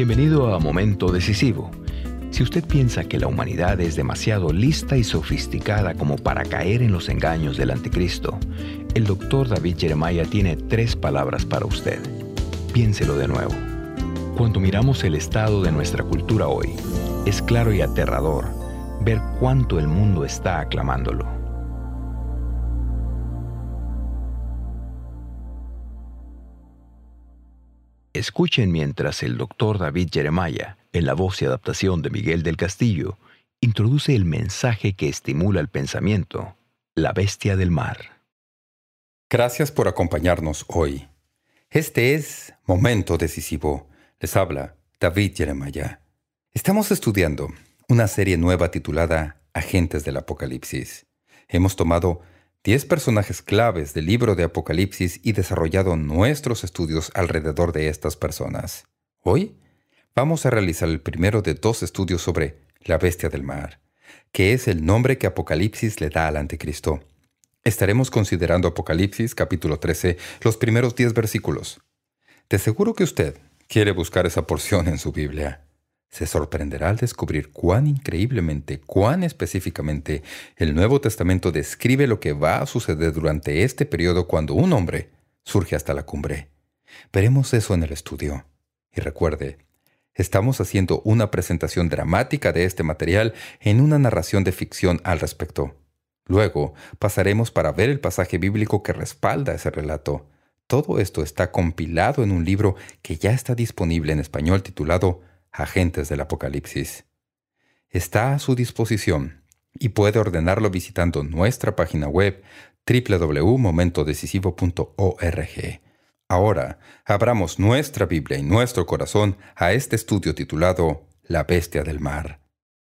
Bienvenido a Momento Decisivo. Si usted piensa que la humanidad es demasiado lista y sofisticada como para caer en los engaños del anticristo, el Dr. David Jeremiah tiene 3 palabras para usted. Piénselo de nuevo. Cuando miramos el estado de nuestra cultura hoy, es claro y aterrador ver cuánto el mundo está aclamándolo. Escuchen mientras el Dr. David Jeremiah, en la voz y adaptación de Miguel del Castillo, introduce el mensaje que estimula el pensamiento, la bestia del mar. Gracias por acompañarnos hoy. Este es Momento Decisivo. Les habla David Jeremiah. Estamos estudiando una serie nueva titulada Agentes del Apocalipsis. Hemos tomado 10 personajes claves del libro de Apocalipsis y desarrollado nuestros estudios alrededor de estas personas. Hoy vamos a realizar el primero de 2 estudios sobre la bestia del mar, que es el nombre que Apocalipsis le da al anticristo. Estaremos considerando Apocalipsis capítulo 13, los primeros 10 versículos. De seguro que usted quiere buscar esa porción en su Biblia. Se sorprenderá al descubrir cuán increíblemente, cuán específicamente, el Nuevo Testamento describe lo que va a suceder durante este periodo cuando un hombre surge hasta la cumbre. Veremos eso en el estudio. Y recuerde, estamos haciendo una presentación dramática de este material en una narración de ficción al respecto. Luego pasaremos para ver el pasaje bíblico que respalda ese relato. Todo esto está compilado en un libro que ya está disponible en español titulado Agentes del Apocalipsis. Está a su disposición y puede ordenarlo visitando nuestra página web www.momentodecisivo.org. Ahora, abramos nuestra Biblia y nuestro corazón a este estudio titulado La Bestia del Mar.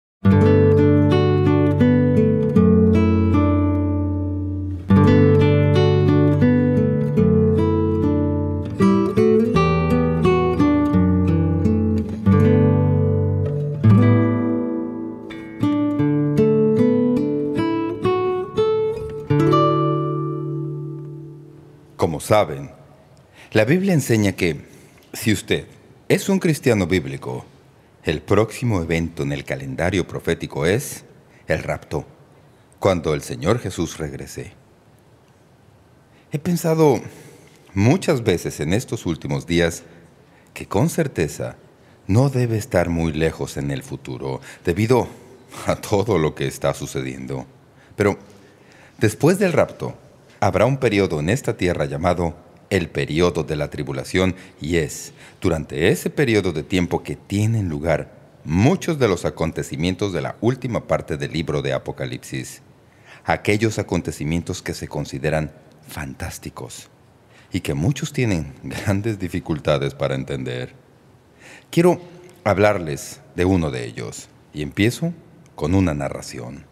Como saben, la Biblia enseña que, si usted es un cristiano bíblico, el próximo evento en el calendario profético es el rapto, cuando el Señor Jesús regrese. He pensado muchas veces en estos últimos días que con certeza no debe estar muy lejos en el futuro, debido a todo lo que está sucediendo. Pero después del rapto, habrá un periodo en esta tierra llamado el periodo de la tribulación, y es durante ese periodo de tiempo que tienen lugar muchos de los acontecimientos de la última parte del libro de Apocalipsis. Aquellos acontecimientos que se consideran fantásticos y que muchos tienen grandes dificultades para entender. Quiero hablarles de uno de ellos, y empiezo con una narración.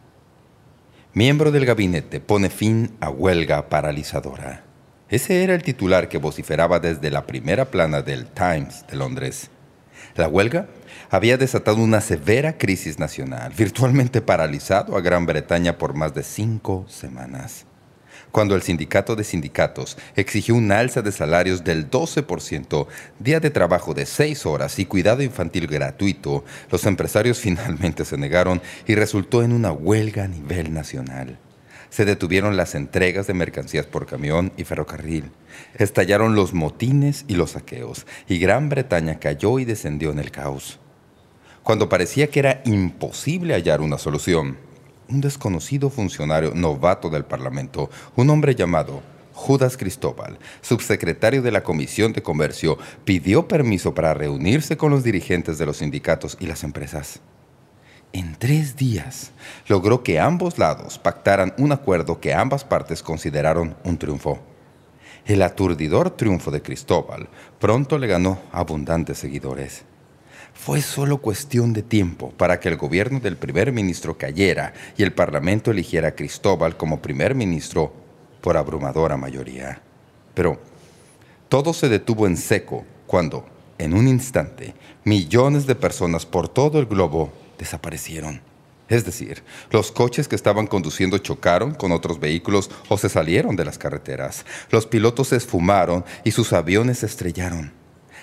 Miembro del gabinete pone fin a huelga paralizadora. Ese era el titular que vociferaba desde la primera plana del Times de Londres. La huelga había desatado una severa crisis nacional, virtualmente paralizado a Gran Bretaña por más de 5 semanas. Cuando el sindicato de sindicatos exigió un alza de salarios del 12%, día de trabajo de 6 horas y cuidado infantil gratuito, los empresarios finalmente se negaron y resultó en una huelga a nivel nacional. Se detuvieron las entregas de mercancías por camión y ferrocarril. Estallaron los motines y los saqueos, y Gran Bretaña cayó y descendió en el caos. Cuando parecía que era imposible hallar una solución, un desconocido funcionario novato del Parlamento, un hombre llamado Judas Cristóbal, subsecretario de la Comisión de Comercio, pidió permiso para reunirse con los dirigentes de los sindicatos y las empresas. En 3 días logró que ambos lados pactaran un acuerdo que ambas partes consideraron un triunfo. El aturdidor triunfo de Cristóbal pronto le ganó abundantes seguidores. Fue solo cuestión de tiempo para que el gobierno del primer ministro cayera y el Parlamento eligiera a Cristóbal como primer ministro por abrumadora mayoría. Pero todo se detuvo en seco cuando, en un instante, millones de personas por todo el globo desaparecieron. Es decir, los coches que estaban conduciendo chocaron con otros vehículos o se salieron de las carreteras. Los pilotos se esfumaron y sus aviones se estrellaron.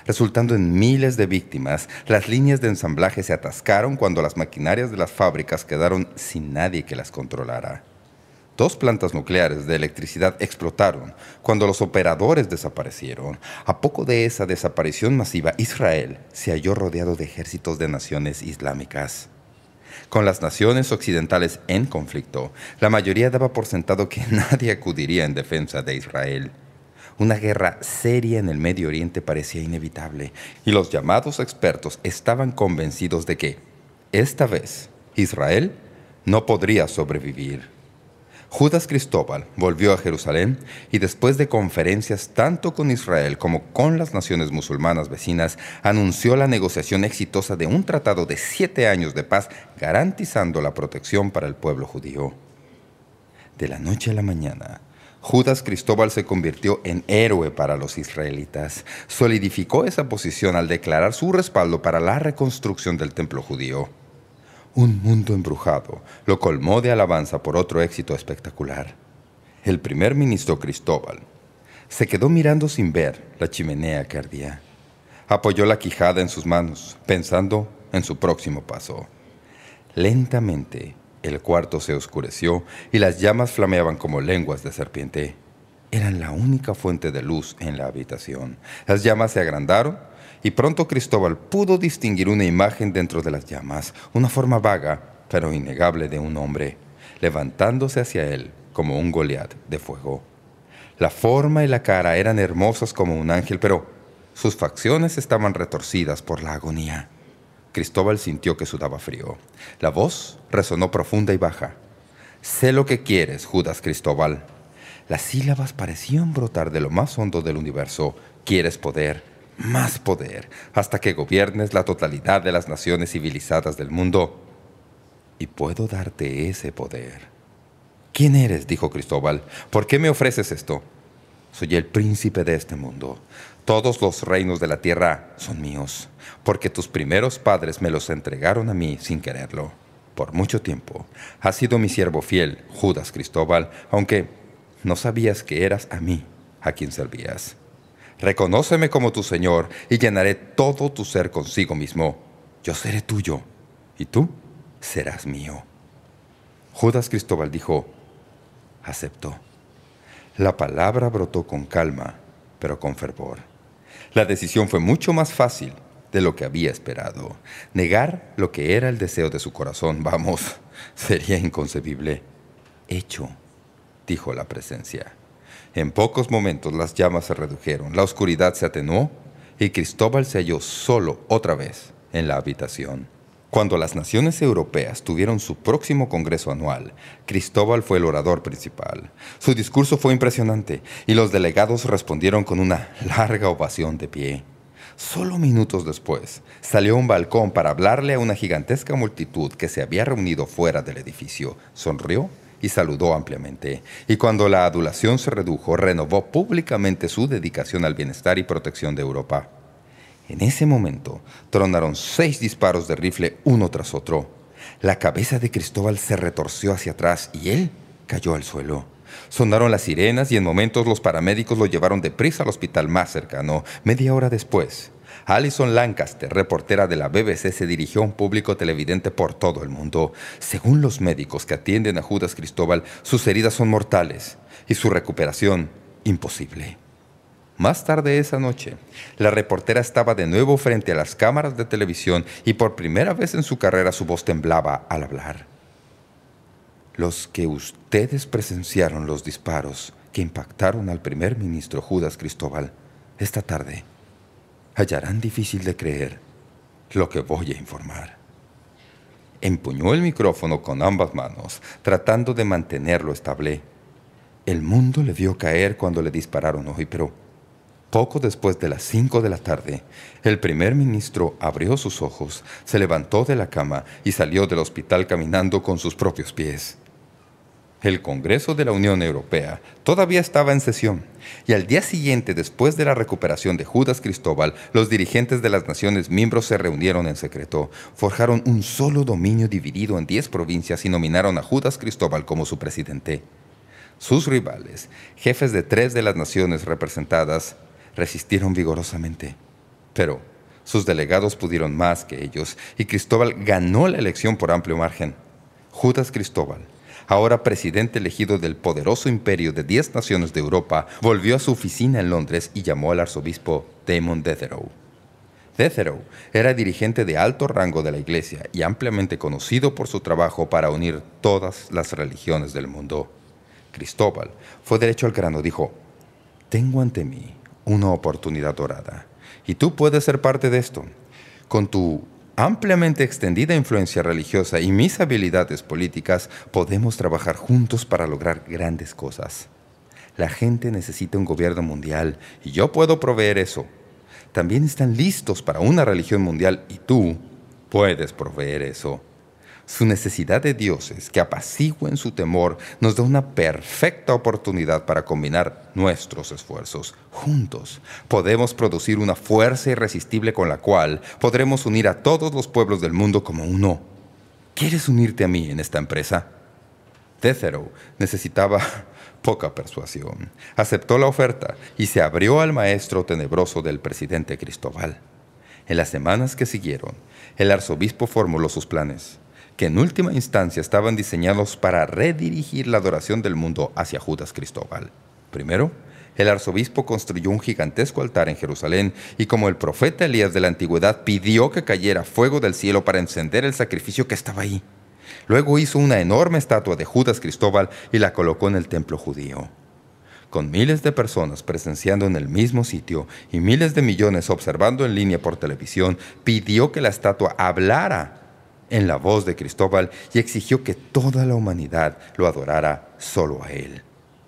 resultando en miles de víctimas. Las líneas de ensamblaje se atascaron cuando las maquinarias de las fábricas quedaron sin nadie que las controlara. 2 plantas nucleares de electricidad explotaron cuando los operadores desaparecieron. A poco de esa desaparición masiva, Israel se halló rodeado de ejércitos de naciones islámicas. Con las naciones occidentales en conflicto, la mayoría daba por sentado que nadie acudiría en defensa de Israel. Una guerra seria en el Medio Oriente parecía inevitable, y los llamados expertos estaban convencidos de que, esta vez, Israel no podría sobrevivir. Judas Cristóbal volvió a Jerusalén y después de conferencias tanto con Israel como con las naciones musulmanas vecinas, anunció la negociación exitosa de un tratado de 7 años de paz garantizando la protección para el pueblo judío. De la noche a la mañana, Judas Cristóbal se convirtió en héroe para los israelitas. Solidificó esa posición al declarar su respaldo para la reconstrucción del templo judío. Un mundo embrujado lo colmó de alabanza por otro éxito espectacular. El primer ministro Cristóbal se quedó mirando sin ver la chimenea que ardía. Apoyó la quijada en sus manos, pensando en su próximo paso. Lentamente, el cuarto se oscureció y las llamas flameaban como lenguas de serpiente. Eran la única fuente de luz en la habitación. Las llamas se agrandaron y pronto Cristóbal pudo distinguir una imagen dentro de las llamas, una forma vaga, pero innegable de un hombre, levantándose hacia él como un Goliat de fuego. La forma y la cara eran hermosas como un ángel, pero sus facciones estaban retorcidas por la agonía. Cristóbal sintió que sudaba frío. La voz resonó profunda y baja. «Sé lo que quieres, Judas Cristóbal». Las sílabas parecían brotar de lo más hondo del universo. «Quieres poder, más poder, hasta que gobiernes la totalidad de las naciones civilizadas del mundo. Y puedo darte ese poder». «¿Quién eres?», dijo Cristóbal. «¿Por qué me ofreces esto?» «Soy el príncipe de este mundo. Todos los reinos de la tierra son míos, porque tus primeros padres me los entregaron a mí sin quererlo. Por mucho tiempo has sido mi siervo fiel, Judas Cristóbal, aunque no sabías que eras a mí a quien servías. Reconóceme como tu Señor y llenaré todo tu ser consigo mismo. Yo seré tuyo y tú serás mío». Judas Cristóbal dijo: «Acepto». La palabra brotó con calma, pero con fervor. La decisión fue mucho más fácil de lo que había esperado. Negar lo que era el deseo de su corazón, vamos, sería inconcebible. «Hecho», dijo la presencia. En pocos momentos las llamas se redujeron, la oscuridad se atenuó y Cristóbal se halló solo otra vez en la habitación. Cuando las naciones europeas tuvieron su próximo congreso anual, Cristóbal fue el orador principal. Su discurso fue impresionante y los delegados respondieron con una larga ovación de pie. Solo minutos después, salió a un balcón para hablarle a una gigantesca multitud que se había reunido fuera del edificio. Sonrió y saludó ampliamente, y cuando la adulación se redujo, renovó públicamente su dedicación al bienestar y protección de Europa. En ese momento, tronaron 6 disparos de rifle uno tras otro. La cabeza de Cristóbal se retorció hacia atrás y él cayó al suelo. Sonaron las sirenas y en momentos los paramédicos lo llevaron deprisa al hospital más cercano. Media hora después, Alison Lancaster, reportera de la BBC, se dirigió a un público televidente por todo el mundo. Según los médicos que atienden a Judas Cristóbal, sus heridas son mortales y su recuperación imposible. Más tarde esa noche, la reportera estaba de nuevo frente a las cámaras de televisión y por primera vez en su carrera su voz temblaba al hablar. «Los que ustedes presenciaron los disparos que impactaron al primer ministro Judas Cristóbal esta tarde hallarán difícil de creer lo que voy a informar». Empuñó el micrófono con ambas manos, tratando de mantenerlo estable. El mundo le vio caer cuando le dispararon hoy, pero poco después de las 5 de la tarde, el primer ministro abrió sus ojos, se levantó de la cama y salió del hospital caminando con sus propios pies. El Congreso de la Unión Europea todavía estaba en sesión, y al día siguiente, después de la recuperación de Judas Cristóbal, los dirigentes de las naciones miembros se reunieron en secreto, forjaron un solo dominio dividido en 10 provincias y nominaron a Judas Cristóbal como su presidente. Sus rivales, jefes de 3 de las naciones representadas, resistieron vigorosamente. Pero sus delegados pudieron más que ellos, y Cristóbal ganó la elección por amplio margen. Judas Cristóbal, ahora presidente elegido del poderoso imperio de 10 naciones de Europa, volvió a su oficina en Londres y llamó al arzobispo Damon Detherow. Detherow era dirigente de alto rango de la Iglesia y ampliamente conocido por su trabajo para unir todas las religiones del mundo. Cristóbal fue derecho al grano. Dijo: «Tengo ante mí una oportunidad dorada, y tú puedes ser parte de esto. Con tu ampliamente extendida influencia religiosa y mis habilidades políticas, podemos trabajar juntos para lograr grandes cosas. La gente necesita un gobierno mundial y yo puedo proveer eso. También están listos para una religión mundial y tú puedes proveer eso. Su necesidad de dioses que apacigüen su temor nos da una perfecta oportunidad para combinar nuestros esfuerzos. Juntos podemos producir una fuerza irresistible con la cual podremos unir a todos los pueblos del mundo como uno. ¿Quieres unirte a mí en esta empresa?». Detherow necesitaba poca persuasión. Aceptó la oferta y se abrió al maestro tenebroso del presidente Cristóbal. En las semanas que siguieron, el arzobispo formuló sus planes, que en última instancia estaban diseñados para redirigir la adoración del mundo hacia Judas Cristóbal. Primero, el arzobispo construyó un gigantesco altar en Jerusalén y, como el profeta Elías de la antigüedad, pidió que cayera fuego del cielo para encender el sacrificio que estaba ahí. Luego hizo una enorme estatua de Judas Cristóbal y la colocó en el templo judío. Con miles de personas presenciando en el mismo sitio y miles de millones observando en línea por televisión, pidió que la estatua hablara en la voz de Cristóbal y exigió que toda la humanidad lo adorara solo a él.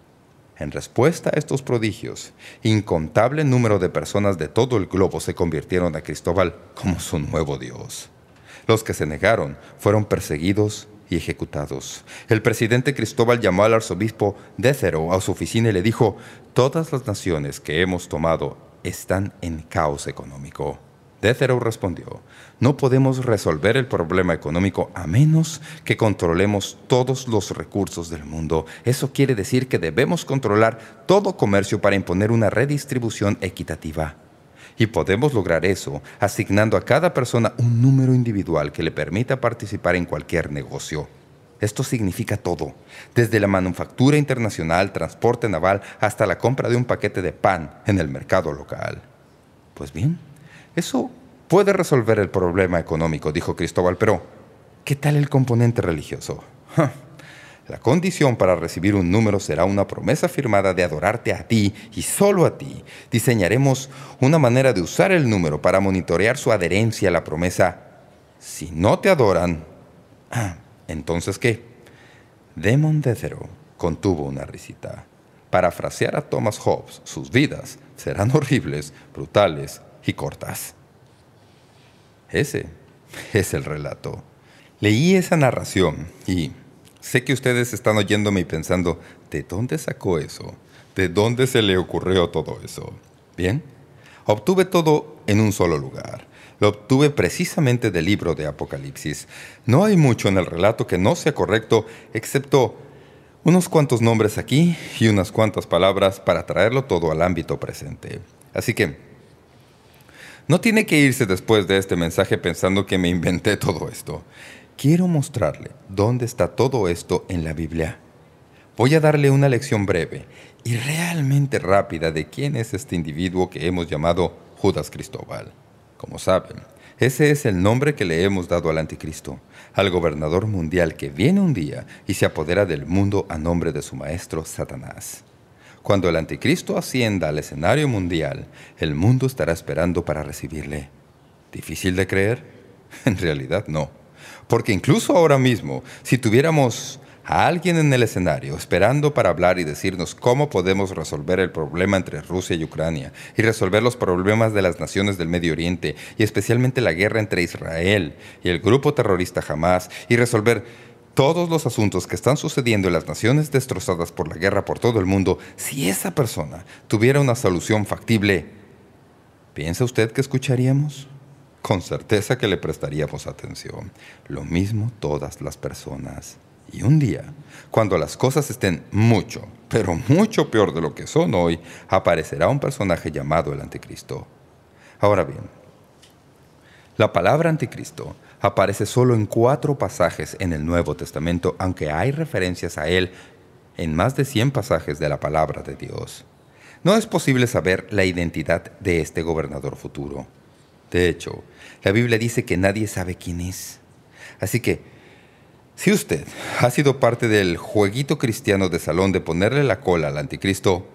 En respuesta a estos prodigios, incontable número de personas de todo el globo se convirtieron a Cristóbal como su nuevo Dios. Los que se negaron fueron perseguidos y ejecutados. El presidente Cristóbal llamó al arzobispo Detherow a su oficina y le dijo: «Todas las naciones que hemos tomado están en caos económico». Detherow respondió: «No podemos resolver el problema económico a menos que controlemos todos los recursos del mundo. Eso quiere decir que debemos controlar todo comercio para imponer una redistribución equitativa. Y podemos lograr eso asignando a cada persona un número individual que le permita participar en cualquier negocio. Esto significa todo, desde la manufactura internacional, transporte naval, hasta la compra de un paquete de pan en el mercado local». «Pues bien, eso puede resolver el problema económico», dijo Cristóbal, «pero ¿qué tal el componente religioso?». «La condición para recibir un número será una promesa firmada de adorarte a ti y solo a ti. Diseñaremos una manera de usar el número para monitorear su adherencia a la promesa. Si no te adoran, ¿entonces qué?». Damon Detherow contuvo una risita. Parafrasear a Thomas Hobbes, sus vidas serán horribles, brutales y cortas. Ese es el relato. Leí esa narración y sé que ustedes están oyéndome y pensando: ¿de dónde sacó eso? ¿De dónde se le ocurrió todo eso? Bien, obtuve todo en un solo lugar. Lo obtuve precisamente del libro de Apocalipsis. No hay mucho en el relato que no sea correcto, excepto unos cuantos nombres aquí y unas cuantas palabras para traerlo todo al ámbito presente. Así que no tiene que irse después de este mensaje pensando que me inventé todo esto. Quiero mostrarle dónde está todo esto en la Biblia. Voy a darle una lección breve y realmente rápida de quién es este individuo que hemos llamado Judas Cristóbal. Como saben, ese es el nombre que le hemos dado al anticristo, al gobernador mundial que viene un día y se apodera del mundo a nombre de su maestro Satanás. Cuando el anticristo ascienda al escenario mundial, el mundo estará esperando para recibirle. ¿Difícil de creer? En realidad no. Porque incluso ahora mismo, si tuviéramos a alguien en el escenario esperando para hablar y decirnos cómo podemos resolver el problema entre Rusia y Ucrania y resolver los problemas de las naciones del Medio Oriente y especialmente la guerra entre Israel y el grupo terrorista Hamás y resolver todos los asuntos que están sucediendo en las naciones destrozadas por la guerra por todo el mundo, si esa persona tuviera una solución factible, ¿piensa usted que escucharíamos? Con certeza que le prestaríamos atención. Lo mismo todas las personas. Y un día, cuando las cosas estén mucho, pero mucho peor de lo que son hoy, aparecerá un personaje llamado el Anticristo. Ahora bien, la palabra anticristo aparece solo en 4 pasajes en el Nuevo Testamento, aunque hay referencias a él en más de 100 pasajes de la palabra de Dios. No es posible saber la identidad de este gobernador futuro. De hecho, la Biblia dice que nadie sabe quién es. Así que, si usted ha sido parte del jueguito cristiano de salón de ponerle la cola al anticristo,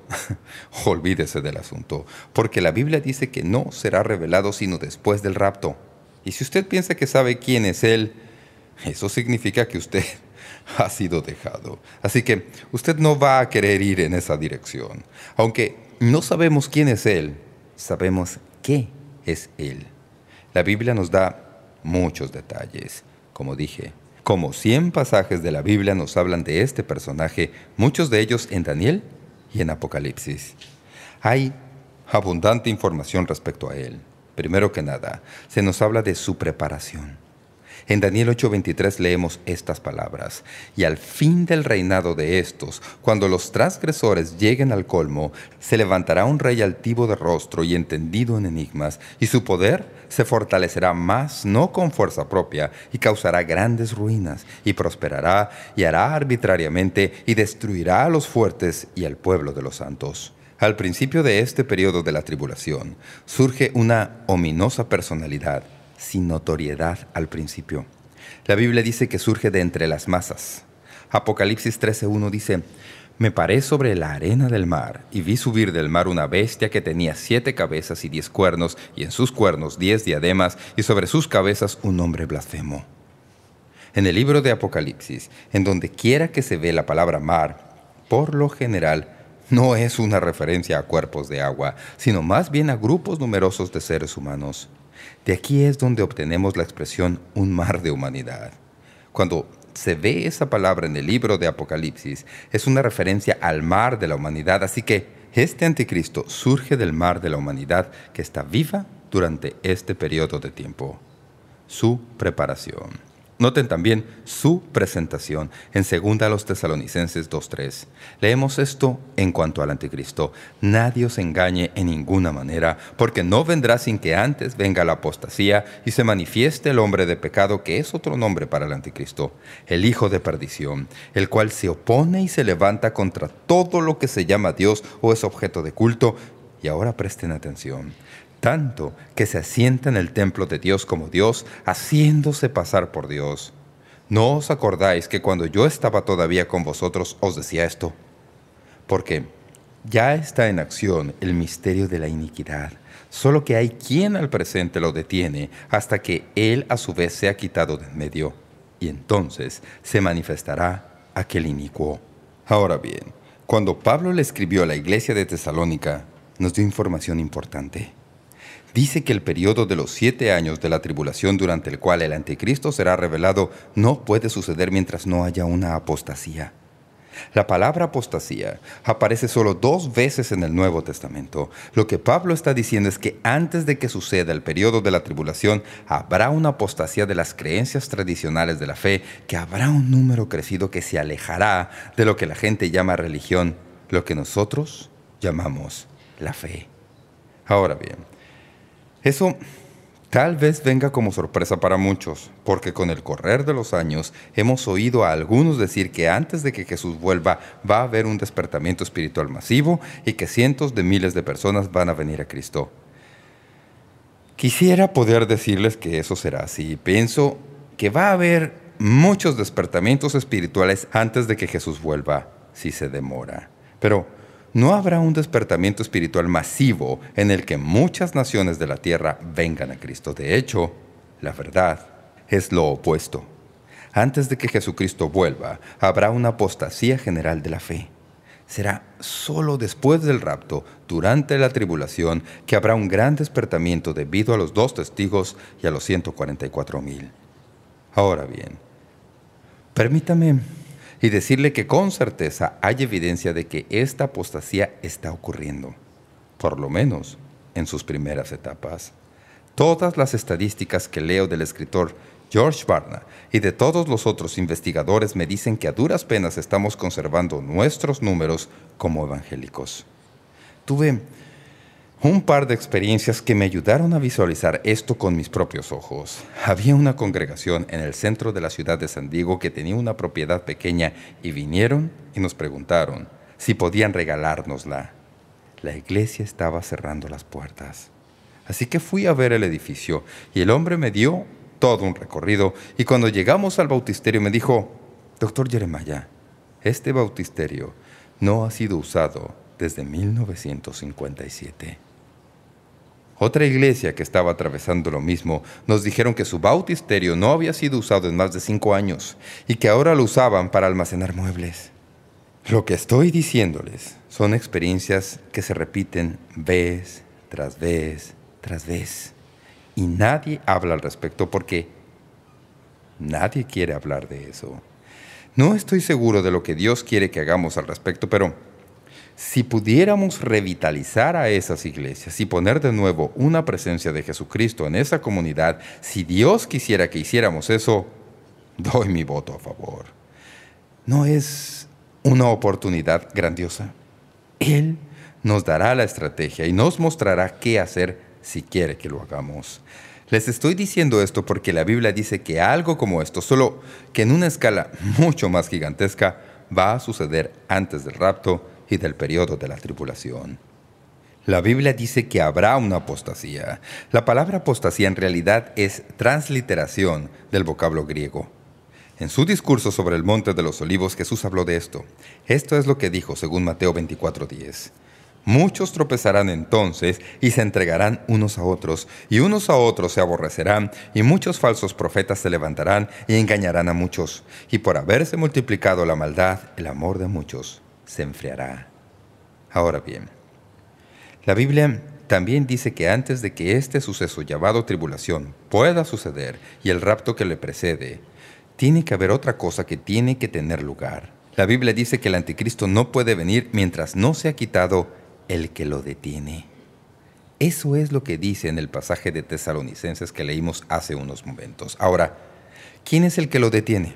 olvídese del asunto, porque la Biblia dice que no será revelado sino después del rapto. Y si usted piensa que sabe quién es él, eso significa que usted ha sido dejado. Así que usted no va a querer ir en esa dirección. Aunque no sabemos quién es él, sabemos qué es él. La Biblia nos da muchos detalles. Como dije, como 100 pasajes de la Biblia nos hablan de este personaje, muchos de ellos en Daniel y en Apocalipsis. Hay abundante información respecto a él. Primero que nada, se nos habla de su preparación. En Daniel 8:23 leemos estas palabras: «Y al fin del reinado de estos, cuando los transgresores lleguen al colmo, se levantará un rey altivo de rostro y entendido en enigmas, y su poder se fortalecerá más, no con fuerza propia, y causará grandes ruinas, y prosperará, y hará arbitrariamente, y destruirá a los fuertes y al pueblo de los santos». Al principio de este periodo de la tribulación, surge una ominosa personalidad, sin notoriedad al principio. La Biblia dice que surge de entre las masas. Apocalipsis 13:1 dice: «Me paré sobre la arena del mar, y vi subir del mar una bestia que tenía 7 cabezas y 10 cuernos, y en sus cuernos 10 diademas, y sobre sus cabezas un nombre blasfemo». En el libro de Apocalipsis, en donde quiera que se ve la palabra mar, por lo general, no es una referencia a cuerpos de agua, sino más bien a grupos numerosos de seres humanos. De aquí es donde obtenemos la expresión «un mar de humanidad». Cuando se ve esa palabra en el libro de Apocalipsis, es una referencia al mar de la humanidad, así que este anticristo surge del mar de la humanidad que está viva durante este periodo de tiempo. Su preparación. Noten también su presentación en 2 Tesalonicenses 2:3. Leemos esto en cuanto al anticristo: «Nadie os engañe en ninguna manera, porque no vendrá sin que antes venga la apostasía y se manifieste el hombre de pecado», que es otro nombre para el anticristo, «el hijo de perdición, el cual se opone y se levanta contra todo lo que se llama Dios o es objeto de culto». Y ahora presten atención: «tanto que se asienta en el templo de Dios como Dios, haciéndose pasar por Dios». ¿No os acordáis que cuando yo estaba todavía con vosotros os decía esto? Porque ya está en acción el misterio de la iniquidad, solo que hay quien al presente lo detiene hasta que él a su vez sea quitado de en medio, y entonces se manifestará aquel inicuo. Ahora bien, cuando Pablo le escribió a la iglesia de Tesalónica, nos dio información importante. Dice que el periodo de los 7 años de la tribulación durante el cual el anticristo será revelado no puede suceder mientras no haya una apostasía. La palabra apostasía aparece solo 2 veces en el Nuevo Testamento. Lo que Pablo está diciendo es que antes de que suceda el periodo de la tribulación, habrá una apostasía de las creencias tradicionales de la fe, que habrá un número crecido que se alejará de lo que la gente llama religión, lo que nosotros llamamos la fe. Ahora bien, eso tal vez venga como sorpresa para muchos, porque con el correr de los años hemos oído a algunos decir que antes de que Jesús vuelva va a haber un despertamiento espiritual masivo y que cientos de miles de personas van a venir a Cristo. Quisiera poder decirles que eso será así. Pienso que va a haber muchos despertamientos espirituales antes de que Jesús vuelva, si se demora. Pero no habrá un despertamiento espiritual masivo en el que muchas naciones de la tierra vengan a Cristo. De hecho, la verdad es lo opuesto. Antes de que Jesucristo vuelva, habrá una apostasía general de la fe. Será solo después del rapto, durante la tribulación, que habrá un gran despertamiento debido a los 2 testigos y a los 144,000. Ahora bien, permítame y decirle que con certeza hay evidencia de que esta apostasía está ocurriendo, por lo menos en sus primeras etapas. Todas las estadísticas que leo del escritor George Barna y de todos los otros investigadores me dicen que a duras penas estamos conservando nuestros números como evangélicos. Tuve Un par de experiencias que me ayudaron a visualizar esto con mis propios ojos. Había una congregación en el centro de la ciudad de San Diego que tenía una propiedad pequeña y vinieron y nos preguntaron si podían regalárnosla. La iglesia estaba cerrando las puertas. Así que fui a ver el edificio y el hombre me dio todo un recorrido y cuando llegamos al bautisterio me dijo: «Doctor Jeremiah, este bautisterio no ha sido usado desde 1957». Otra iglesia que estaba atravesando lo mismo nos dijeron que su bautisterio no había sido usado en más de 5 años y que ahora lo usaban para almacenar muebles. Lo que estoy diciéndoles son experiencias que se repiten vez tras vez tras vez y nadie habla al respecto porque nadie quiere hablar de eso. No estoy seguro de lo que Dios quiere que hagamos al respecto, pero si pudiéramos revitalizar a esas iglesias y poner de nuevo una presencia de Jesucristo en esa comunidad, si Dios quisiera que hiciéramos eso, doy mi voto a favor. ¿No es una oportunidad grandiosa? Él nos dará la estrategia y nos mostrará qué hacer si quiere que lo hagamos. Les estoy diciendo esto porque la Biblia dice que algo como esto, solo que en una escala mucho más gigantesca, va a suceder antes del rapto y del periodo de la tribulación. La Biblia dice que habrá una apostasía. La palabra apostasía en realidad es transliteración del vocablo griego. En su discurso sobre el Monte de los Olivos, Jesús habló de esto. Esto es lo que dijo según Mateo 24:10. Muchos tropezarán entonces y se entregarán unos a otros, y unos a otros se aborrecerán, y muchos falsos profetas se levantarán y engañarán a muchos. Y por haberse multiplicado la maldad, el amor de muchos se enfriará. Ahora bien, la Biblia también dice que antes de que este suceso llamado tribulación pueda suceder y el rapto que le precede, tiene que haber otra cosa que tiene que tener lugar. La Biblia dice que el anticristo no puede venir mientras no se ha quitado el que lo detiene. Eso es lo que dice en el pasaje de Tesalonicenses que leímos hace unos momentos. Ahora, ¿quién es el que lo detiene?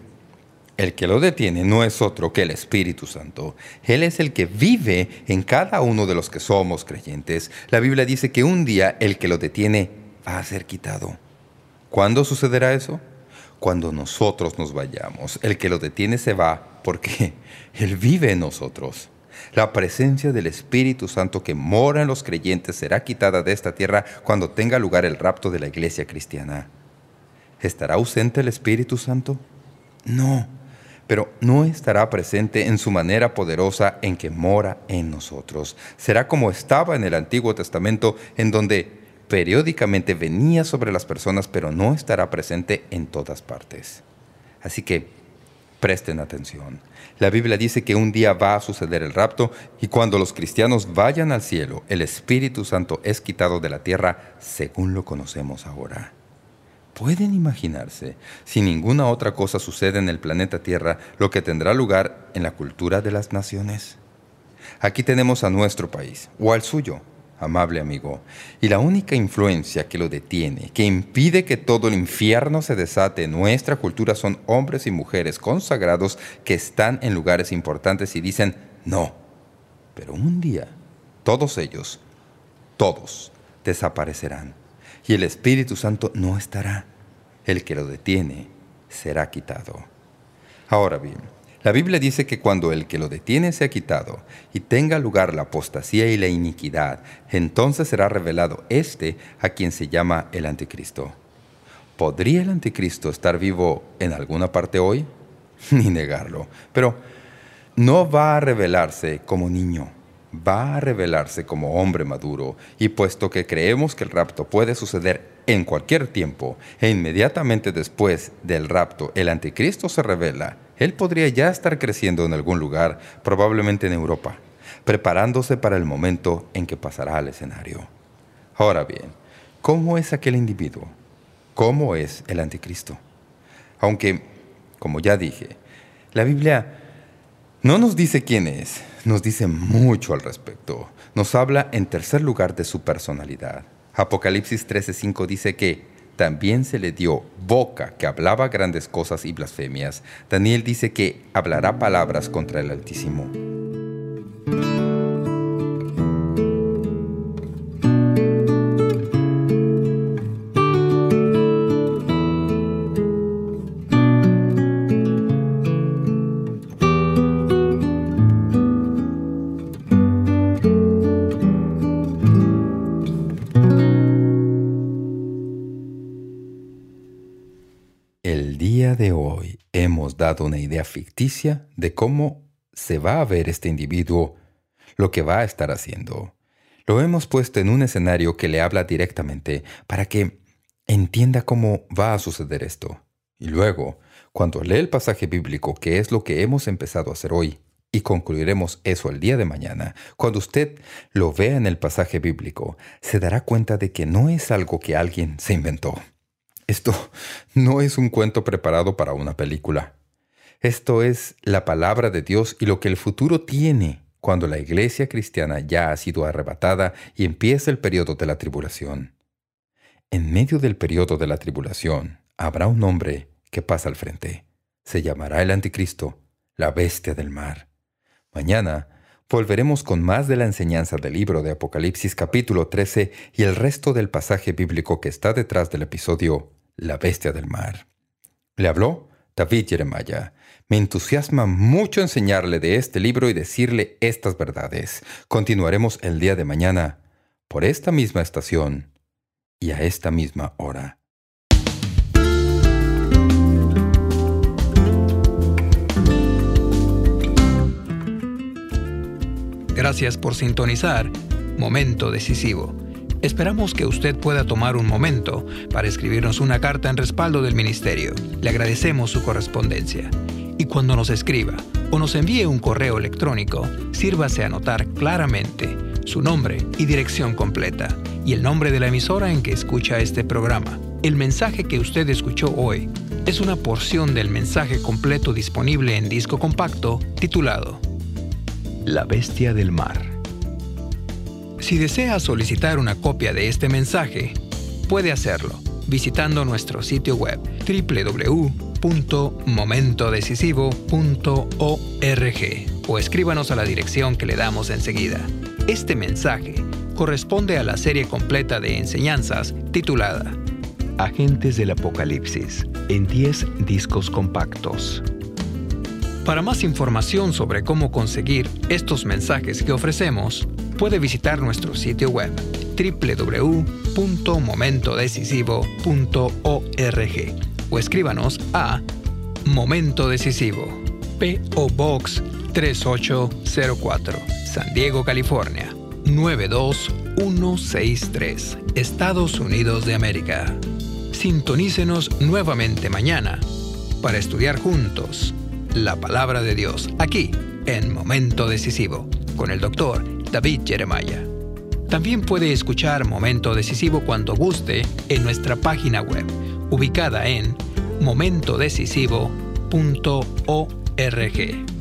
El que lo detiene no es otro que el Espíritu Santo. Él es el que vive en cada uno de los que somos creyentes. La Biblia dice que un día el que lo detiene va a ser quitado. ¿Cuándo sucederá eso? Cuando nosotros nos vayamos. El que lo detiene se va porque Él vive en nosotros. La presencia del Espíritu Santo que mora en los creyentes será quitada de esta tierra cuando tenga lugar el rapto de la iglesia cristiana. ¿Estará ausente el Espíritu Santo? No, pero no estará presente en su manera poderosa en que mora en nosotros. Será como estaba en el Antiguo Testamento, en donde periódicamente venía sobre las personas, pero no estará presente en todas partes. Así que presten atención. La Biblia dice que un día va a suceder el rapto y cuando los cristianos vayan al cielo, el Espíritu Santo es quitado de la tierra según lo conocemos ahora. ¿Pueden imaginarse, si ninguna otra cosa sucede en el planeta Tierra, lo que tendrá lugar en la cultura de las naciones? Aquí tenemos a nuestro país, o al suyo, amable amigo, y la única influencia que lo detiene, que impide que todo el infierno se desate en nuestra cultura son hombres y mujeres consagrados que están en lugares importantes y dicen no. Pero un día, todos ellos, todos, desaparecerán. Y el Espíritu Santo no estará. El que lo detiene será quitado. Ahora bien, la Biblia dice que cuando el que lo detiene sea quitado y tenga lugar la apostasía y la iniquidad, entonces será revelado a quien se llama el Anticristo. ¿Podría el Anticristo estar vivo en alguna parte hoy? Ni negarlo. Pero no va a revelarse como niño. Va a revelarse como hombre maduro, y puesto que creemos que el rapto puede suceder en cualquier tiempo, e inmediatamente después del rapto el Anticristo se revela, él podría ya estar creciendo en algún lugar, probablemente en Europa, preparándose para el momento en que pasará al escenario. Ahora bien, ¿cómo es aquel individuo? ¿Cómo es el Anticristo? Aunque, como ya dije, la Biblia no nos dice quién es, nos dice mucho al respecto. Nos habla en tercer lugar de su personalidad. Apocalipsis 13:5 dice que también se le dio boca que hablaba grandes cosas y blasfemias. Daniel dice que hablará palabras contra el Altísimo. hemos dado una idea ficticia de cómo se va a ver este individuo, lo que va a estar haciendo. Lo hemos puesto en un escenario que le habla directamente para que entienda cómo va a suceder esto. Y luego, cuando lee el pasaje bíblico, que es lo que hemos empezado a hacer hoy, y concluiremos eso el día de mañana, cuando usted lo vea en el pasaje bíblico, se dará cuenta de que no es algo que alguien se inventó. Esto no es un cuento preparado para una película. Esto es la palabra de Dios y lo que el futuro tiene cuando la iglesia cristiana ya ha sido arrebatada y empieza el periodo de la tribulación. En medio del periodo de la tribulación habrá un hombre que pasa al frente. Se llamará el Anticristo, la bestia del mar. Mañana volveremos con más de la enseñanza del libro de Apocalipsis capítulo 13 y el resto del pasaje bíblico que está detrás del episodio La bestia del mar. Le habló David Jeremiah. Me entusiasma mucho enseñarle de este libro y decirle estas verdades. Continuaremos el día de mañana por esta misma estación y a esta misma hora. Gracias por sintonizar Momento Decisivo. Esperamos que usted pueda tomar un momento para escribirnos una carta en respaldo del ministerio. Le agradecemos su correspondencia. Y cuando nos escriba o nos envíe un correo electrónico, sírvase a anotar claramente su nombre y dirección completa y el nombre de la emisora en que escucha este programa. El mensaje que usted escuchó hoy es una porción del mensaje completo disponible en disco compacto titulado La bestia del mar. Si desea solicitar una copia de este mensaje, puede hacerlo visitando nuestro sitio web www.momentodecisivo.org o escríbanos a la dirección que le damos enseguida. Este mensaje corresponde a la serie completa de enseñanzas titulada Agentes del Apocalipsis en 10 discos compactos. Para más información sobre cómo conseguir estos mensajes que ofrecemos, puede visitar nuestro sitio web www.momentodecisivo.org o escríbanos a Momento Decisivo, P.O. Box 3804, San Diego, California, 92163, Estados Unidos de América. Sintonícenos nuevamente mañana para estudiar juntos la Palabra de Dios aquí en Momento Decisivo con el Dr. David Jeremiah. También puede escuchar Momento Decisivo cuando guste en nuestra página web, ubicada en momentodecisivo.org.